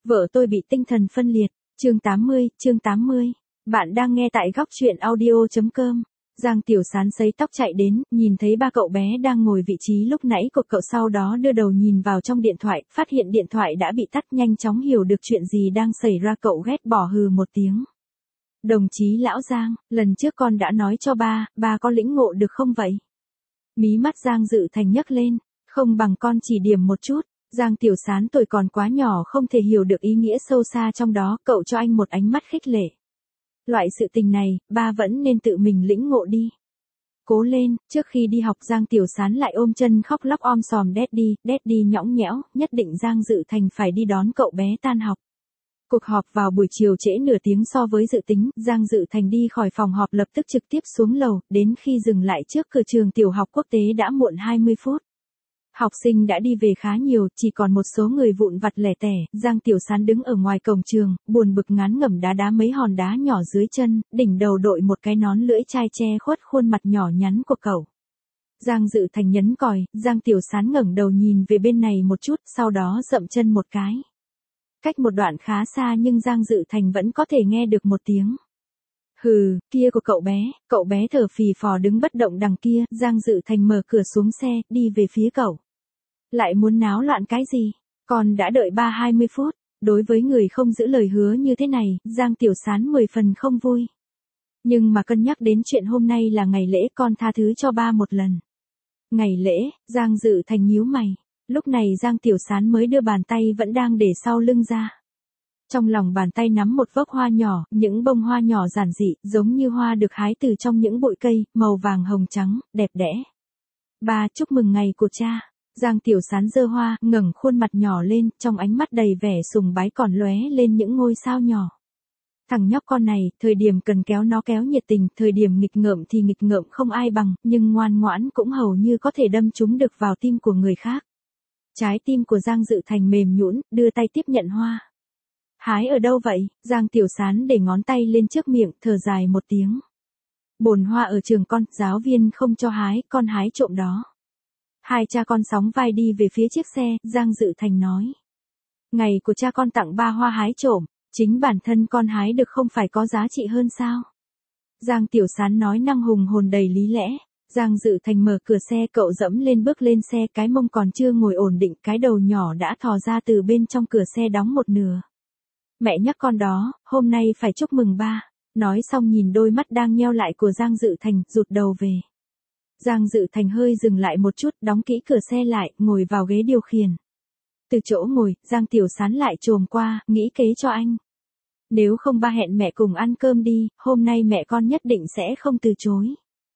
Vợ tôi bị tinh thần phân liệt. Chương 80. Bạn đang nghe tại góc truyện audio.com. Giang Tiểu Sán sấy tóc chạy đến, nhìn thấy ba cậu bé đang ngồi vị trí lúc nãy của cậu, sau đó đưa đầu nhìn vào trong điện thoại, phát hiện điện thoại đã bị tắt, nhanh chóng hiểu được chuyện gì đang xảy ra, cậu ghét bỏ hừ một tiếng. Đồng chí lão Giang, lần trước con đã nói cho ba có lĩnh ngộ được không vậy? Mí mắt Giang Dự Thành nhấc lên, không bằng con chỉ điểm một chút. Giang Tiểu Sán tuổi còn quá nhỏ không thể hiểu được ý nghĩa sâu xa trong đó, cậu cho anh một ánh mắt khích lệ. Loại sự tình này, ba vẫn nên tự mình lĩnh ngộ đi. Cố lên. Trước khi đi học Giang Tiểu Sán lại ôm chân khóc lóc om sòm Daddy nhõng nhẽo, nhất định Giang Dự Thành phải đi đón cậu bé tan học. Cuộc họp vào buổi chiều trễ nửa tiếng so với dự tính, Giang Dự Thành đi khỏi phòng họp lập tức trực tiếp xuống lầu, đến khi dừng lại trước cửa trường tiểu học quốc tế đã muộn 20 phút. Học sinh đã đi về khá nhiều, chỉ còn một số người vụn vặt lẻ tẻ. Giang Tiểu Sán đứng ở ngoài cổng trường, buồn bực ngán ngẩm đá mấy hòn đá nhỏ dưới chân, đỉnh đầu đội một cái nón lưỡi chai che khuất khuôn mặt nhỏ nhắn của cậu. Giang Dự Thành nhấn còi, Giang Tiểu Sán ngẩng đầu nhìn về bên này một chút, sau đó dậm chân một cái. Cách một đoạn khá xa nhưng Giang Dự Thành vẫn có thể nghe được một tiếng. Hừ, kia của cậu bé thở phì phò đứng bất động đằng kia. Giang Dự Thành mở cửa xuống xe, đi về phía cậu. Lại muốn náo loạn cái gì? Con đã đợi 20 phút. Đối với người không giữ lời hứa như thế này, Giang Tiểu Sán 10 phần không vui. Nhưng mà cân nhắc đến chuyện hôm nay là ngày lễ, con tha thứ cho ba một lần. Ngày lễ? Giang Dự Thành nhíu mày. Lúc này Giang Tiểu Sán mới đưa bàn tay vẫn đang để sau lưng ra. Trong lòng bàn tay nắm một vốc hoa nhỏ, những bông hoa nhỏ giản dị, giống như hoa được hái từ trong những bụi cây, màu vàng hồng trắng, đẹp đẽ. Ba, chúc mừng ngày của cha. Giang Tiểu Sán giơ hoa, ngẩng khuôn mặt nhỏ lên, trong ánh mắt đầy vẻ sùng bái còn lóe lên những ngôi sao nhỏ. Thằng nhóc con này, thời điểm cần kéo nó kéo nhiệt tình, thời điểm nghịch ngợm thì nghịch ngợm không ai bằng, nhưng ngoan ngoãn cũng hầu như có thể đâm trúng được vào tim của người khác. Trái tim của Giang Dự Thành mềm nhũn, đưa tay tiếp nhận hoa. Hái ở đâu vậy? Giang Tiểu Sán để ngón tay lên trước miệng, thở dài một tiếng. Bồn hoa ở trường con, giáo viên không cho hái, con hái trộm đó. Hai cha con sóng vai đi về phía chiếc xe, Giang Dự Thành nói. Ngày của cha con tặng ba hoa hái trộm, chính bản thân con hái được không phải có giá trị hơn sao? Giang Tiểu Sán nói năng hùng hồn đầy lý lẽ. Giang Dự Thành mở cửa xe, cậu dẫm lên bước lên xe, cái mông còn chưa ngồi ổn định, cái đầu nhỏ đã thò ra từ bên trong cửa xe đóng một nửa. Mẹ nhắc con đó, hôm nay phải chúc mừng ba. Nói xong nhìn đôi mắt đang nheo lại của Giang Dự Thành, rụt đầu về. Giang Dự Thành hơi dừng lại một chút, đóng kỹ cửa xe lại, ngồi vào ghế điều khiển. Từ chỗ ngồi, Giang Tiểu Sán lại chồm qua, nghĩ kế cho anh. Nếu không ba hẹn mẹ cùng ăn cơm đi, hôm nay mẹ con nhất định sẽ không từ chối.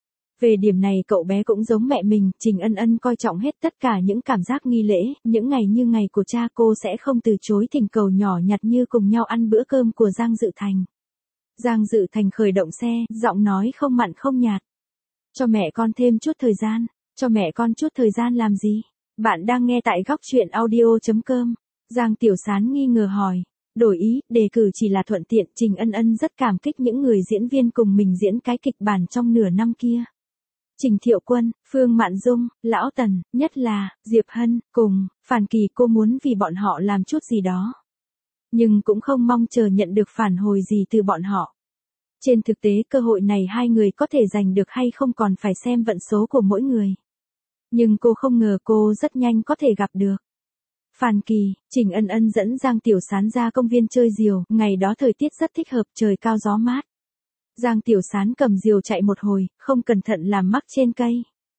Về điểm này cậu bé cũng giống mẹ mình, Trình Ân Ân coi trọng hết tất cả những cảm giác nghi lễ, những ngày như ngày của cha cô sẽ không từ chối thỉnh cầu nhỏ nhặt như cùng nhau ăn bữa cơm của Giang Dự Thành. Giang Dự Thành khởi động xe, giọng nói không mặn không nhạt. Cho mẹ con thêm chút thời gian. Cho mẹ con chút thời gian làm gì? Bạn đang nghe tại góc truyện audio.com. Giang Tiểu Sán nghi ngờ hỏi. Đổi ý, đề cử chỉ là thuận tiện. Trình Ân Ân rất cảm kích những người diễn viên cùng mình diễn cái kịch bản trong nửa năm kia. Trình Thiệu Quân, Phương Mạn Dung, Lão Tần, nhất là Diệp Hân, cùng Phản Kỳ, cô muốn vì bọn họ làm chút gì đó. Nhưng cũng không mong chờ nhận được phản hồi gì từ bọn họ. Trên thực tế cơ hội này hai người có thể giành được hay không còn phải xem vận số của mỗi người. Nhưng cô không ngờ cô rất nhanh có thể gặp được. Phản Kỳ, Trình Ân Ân dẫn Giang Tiểu Sán ra công viên chơi diều, ngày đó thời tiết rất thích hợp, trời cao gió mát. Giang Tiểu Sán cầm diều chạy một hồi, không cẩn thận làm mắc trên cây.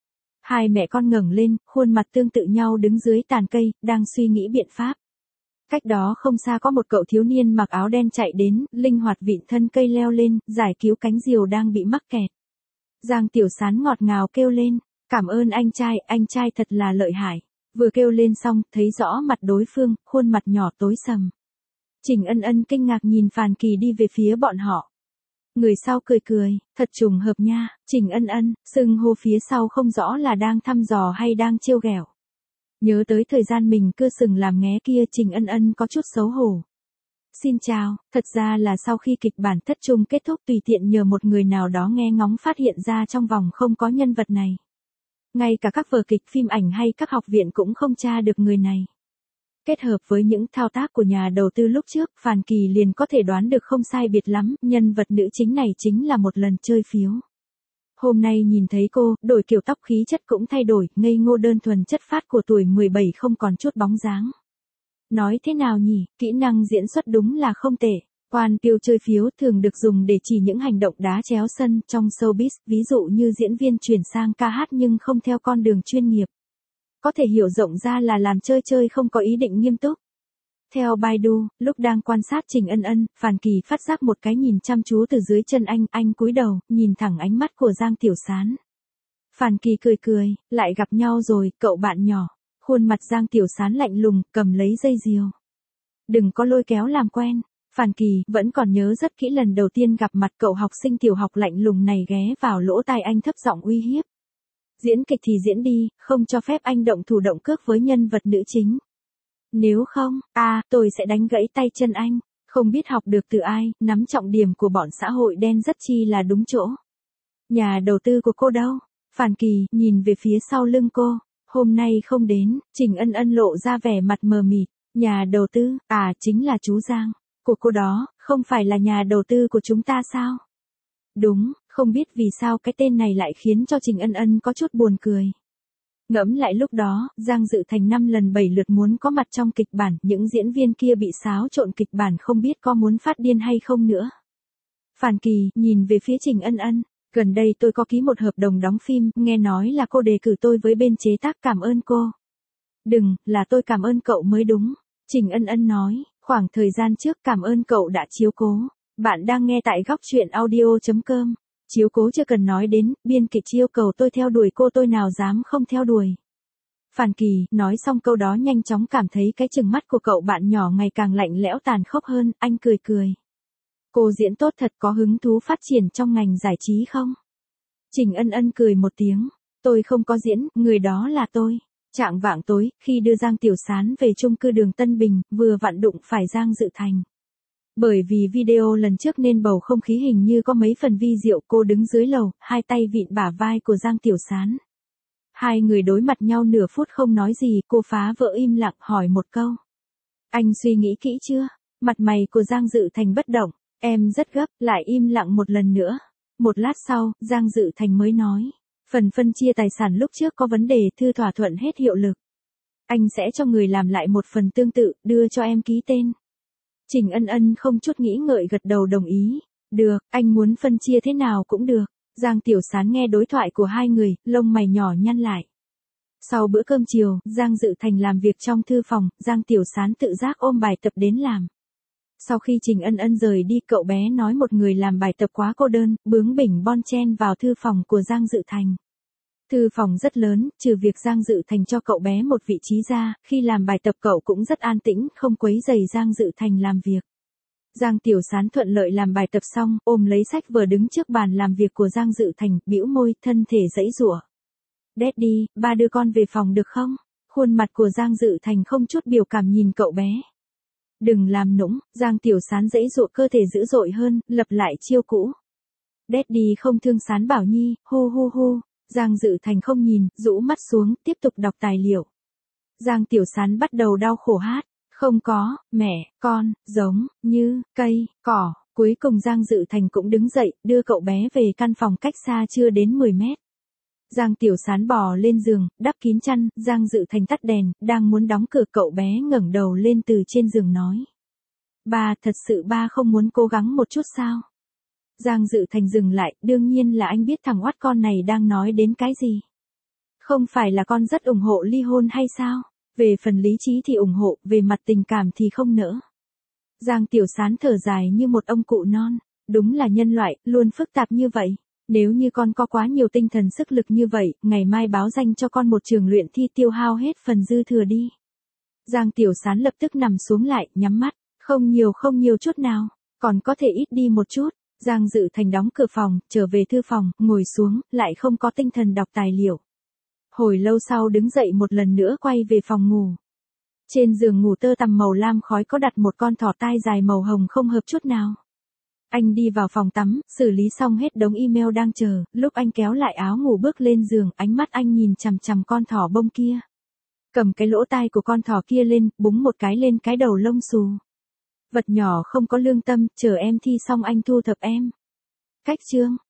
Hai mẹ con ngẩng lên, khuôn mặt tương tự nhau đứng dưới tàn cây, đang suy nghĩ biện pháp. Cách đó không xa có một cậu thiếu niên mặc áo đen chạy đến, linh hoạt vịn thân cây leo lên, giải cứu cánh diều đang bị mắc kẹt. Giang Tiểu Sán ngọt ngào kêu lên, cảm ơn anh trai thật là lợi hại. Vừa kêu lên xong, thấy rõ mặt đối phương, khuôn mặt nhỏ tối sầm. Trình Ân Ân kinh ngạc nhìn Phàn Kỳ đi về phía bọn họ. Người sau cười, thật trùng hợp nha. Trình Ân Ân, xưng hô phía sau không rõ là đang thăm dò hay đang trêu ghẹo. Nhớ tới thời gian mình cưa sừng làm nghé kia, Trình Ân Ân có chút xấu hổ. Xin chào, thật ra là sau khi kịch bản thất trung kết thúc tùy tiện nhờ một người nào đó nghe ngóng phát hiện ra trong vòng không có nhân vật này. Ngay cả các vở kịch phim ảnh hay các học viện cũng không tra được người này. Kết hợp với những thao tác của nhà đầu tư lúc trước, Phàn Kỳ liền có thể đoán được không sai biệt lắm, nhân vật nữ chính này chính là một lần chơi phiếu. Hôm nay nhìn thấy cô, đổi kiểu tóc khí chất cũng thay đổi, ngây ngô đơn thuần chất phác của tuổi 17 không còn chút bóng dáng. Nói thế nào nhỉ, kỹ năng diễn xuất đúng là không tệ. Quan kiêu chơi phiếu thường được dùng để chỉ những hành động đá chéo sân trong showbiz, ví dụ như diễn viên chuyển sang ca hát nhưng không theo con đường chuyên nghiệp. Có thể hiểu rộng ra là làm chơi chơi không có ý định nghiêm túc. Theo Baidu, lúc đang quan sát Trình Ân Ân, Phàn Kỳ phát giác một cái nhìn chăm chú từ dưới chân anh cúi đầu, nhìn thẳng ánh mắt của Giang Tiểu Sán. Phàn Kỳ cười cười, lại gặp nhau rồi, cậu bạn nhỏ. Khuôn mặt Giang Tiểu Sán lạnh lùng, cầm lấy dây diều. Đừng có lôi kéo làm quen. Phàn Kỳ vẫn còn nhớ rất kỹ lần đầu tiên gặp mặt cậu học sinh tiểu học lạnh lùng này ghé vào lỗ tai anh thấp giọng uy hiếp. Diễn kịch thì diễn đi, không cho phép anh động thủ động cước với nhân vật nữ chính. Nếu không, tôi sẽ đánh gãy tay chân anh. Không biết học được từ ai, nắm trọng điểm của bọn xã hội đen rất chi là đúng chỗ. Nhà đầu tư của cô đâu? Phàn Kỳ nhìn về phía sau lưng cô. Hôm nay không đến, Trình Ân Ân lộ ra vẻ mặt mờ mịt. Nhà đầu tư, chính là chú Giang. Của cô đó, không phải là nhà đầu tư của chúng ta sao? Đúng, không biết vì sao cái tên này lại khiến cho Trình Ân Ân có chút buồn cười. Ngẫm lại lúc đó, Giang Dự Thành 5 lần 7 lượt muốn có mặt trong kịch bản, những diễn viên kia bị xáo trộn kịch bản không biết có muốn phát điên hay không nữa. Phàn Kỳ nhìn về phía Trình Ân Ân, gần đây tôi có ký một hợp đồng đóng phim, nghe nói là cô đề cử tôi với bên chế tác, cảm ơn cô. Đừng, là tôi cảm ơn cậu mới đúng. Trình Ân Ân nói, khoảng thời gian trước cảm ơn cậu đã chiếu cố. Bạn đang nghe tại góc truyện audio.com. Chiếu cố chưa cần nói đến, biên kịch yêu cầu tôi theo đuổi cô tôi nào dám không theo đuổi. Phàn Kỳ nói xong câu đó nhanh chóng cảm thấy cái chừng mắt của cậu bạn nhỏ ngày càng lạnh lẽo tàn khốc hơn, anh cười cười. Cô diễn tốt thật, có hứng thú phát triển trong ngành giải trí không? Trình Ân Ân cười một tiếng, tôi không có diễn, người đó là tôi. Trạng vạng tối, khi đưa Giang Tiểu Sán về chung cư đường Tân Bình, vừa vặn đụng phải Giang Dự Thành. Bởi vì video lần trước nên bầu không khí hình như có mấy phần vi diệu, cô đứng dưới lầu, hai tay vịn bả vai của Giang Tiểu Sán. Hai người đối mặt nhau nửa phút không nói gì, cô phá vỡ im lặng hỏi một câu. Anh suy nghĩ kỹ chưa? Mặt mày của Giang Dự Thành bất động, em rất gấp, lại im lặng một lần nữa. Một lát sau, Giang Dự Thành mới nói. Phần phân chia tài sản lúc trước có vấn đề, thư thỏa thuận hết hiệu lực. Anh sẽ cho người làm lại một phần tương tự, đưa cho em ký tên. Trình Ân Ân không chút nghĩ ngợi gật đầu đồng ý. Được, anh muốn phân chia thế nào cũng được. Giang Tiểu Sán nghe đối thoại của hai người, lông mày nhỏ nhăn lại. Sau bữa cơm chiều, Giang Dự Thành làm việc trong thư phòng, Giang Tiểu Sán tự giác ôm bài tập đến làm. Sau khi Trình Ân Ân rời đi, cậu bé nói một người làm bài tập quá cô đơn, bướng bỉnh bon chen vào thư phòng của Giang Dự Thành. Thư phòng rất lớn, trừ việc Giang Dự Thành cho cậu bé một vị trí ra, khi làm bài tập cậu cũng rất an tĩnh, không quấy rầy Giang Dự Thành làm việc. Giang Tiểu Sán thuận lợi làm bài tập xong, ôm lấy sách vở đứng trước bàn làm việc của Giang Dự Thành, bĩu môi, thân thể giãy giụa. Daddy, ba đưa con về phòng được không? Khuôn mặt của Giang Dự Thành không chút biểu cảm nhìn cậu bé. Đừng làm nũng, Giang Tiểu Sán giãy giụa cơ thể dữ dội hơn, lập lại chiêu cũ. Daddy không thương Sán Bảo Nhi, hu hu hu. Giang Dự Thành không nhìn, rũ mắt xuống, tiếp tục đọc tài liệu. Giang Tiểu Sán bắt đầu đau khổ hát. Không có, mẹ, con, giống, như, cây, cỏ. Cuối cùng Giang Dự Thành cũng đứng dậy, đưa cậu bé về căn phòng cách xa chưa đến 10 mét. Giang Tiểu Sán bò lên giường, đắp kín chăn, Giang Dự Thành tắt đèn, đang muốn đóng cửa, cậu bé ngẩng đầu lên từ trên giường nói. Ba, thật sự ba không muốn cố gắng một chút sao? Giang Dự Thành dừng lại, đương nhiên là anh biết thằng oát con này đang nói đến cái gì. Không phải là con rất ủng hộ ly hôn hay sao? Về phần lý trí thì ủng hộ, về mặt tình cảm thì không nỡ. Giang Tiểu Sán thở dài như một ông cụ non. Đúng là nhân loại, luôn phức tạp như vậy. Nếu như con có quá nhiều tinh thần sức lực như vậy, ngày mai báo danh cho con một trường luyện thi, tiêu hao hết phần dư thừa đi. Giang Tiểu Sán lập tức nằm xuống lại, nhắm mắt. Không nhiều chút nào. Còn có thể ít đi một chút. Giang Dự Thành đóng cửa phòng, trở về thư phòng, ngồi xuống, lại không có tinh thần đọc tài liệu. Hồi lâu sau đứng dậy một lần nữa quay về phòng ngủ. Trên giường ngủ tơ tằm màu lam khói có đặt một con thỏ tai dài màu hồng không hợp chút nào. Anh đi vào phòng tắm, xử lý xong hết đống email đang chờ, lúc anh kéo lại áo ngủ bước lên giường, ánh mắt anh nhìn chằm chằm con thỏ bông kia. cầm cái lỗ tai của con thỏ kia lên, búng một cái lên cái đầu lông xù. Vật nhỏ không có lương tâm, chờ em thi xong anh thu thập em. Cách chương